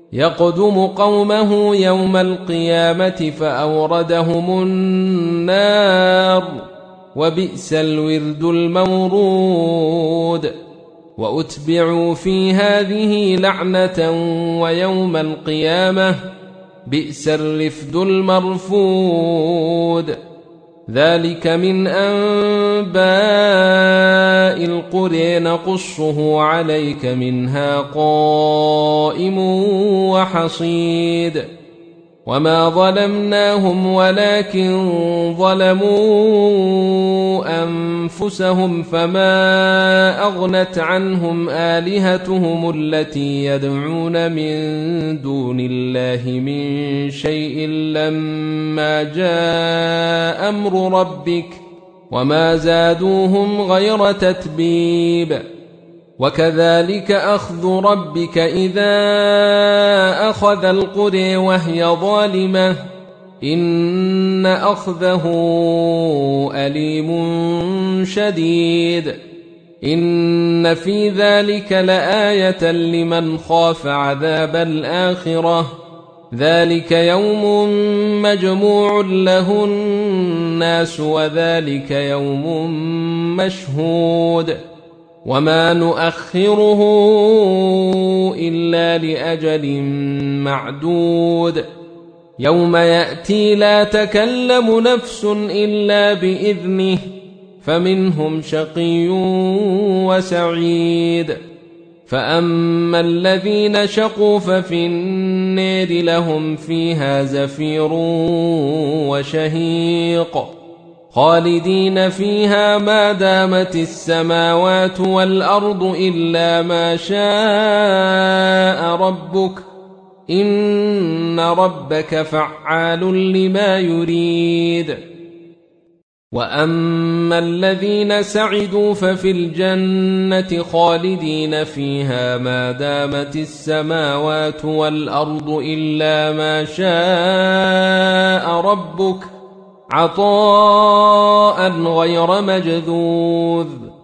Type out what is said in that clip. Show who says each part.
Speaker 1: يقدم قومه يوم القيامة فأوردهم النار وبئس الورد المورود وأتبعوا في هذه لعنة ويوم القيامة بئس الرفد المرفود ذلك من أنباء القرى نقصه عليك منها قائم وحصيد وما ظلمناهم ولكن ظلموا أنفسهم فما أغنت عنهم آلهتهم التي يدعون من دون الله من شيء لما جاء أمر ربك وما زادوهم غير تتبيب وكذلك أخذ ربك إذا أخذ القرى وهي ظالمة إن أخذه أليم شديد إن في ذلك لآية لمن خاف عذاب الآخرة ذلك يوم مجموع له الناس وذلك يوم مشهود وما نؤخره إلا لأجل معدود يوم يأتي لا تكلم نفس إلا بإذنه فمنهم شقي وسعيد فأما الذين شقوا ففي النار لهم فيها زفير وشهيق خالدين فيها ما دامت السماوات والأرض إلا ما شاء ربك إن ربك فعال لما يريد وأما الذين سعدوا ففي الجنة خالدين فيها ما دامت السماوات والأرض إلا ما شاء ربك عطاء غير مجذوذ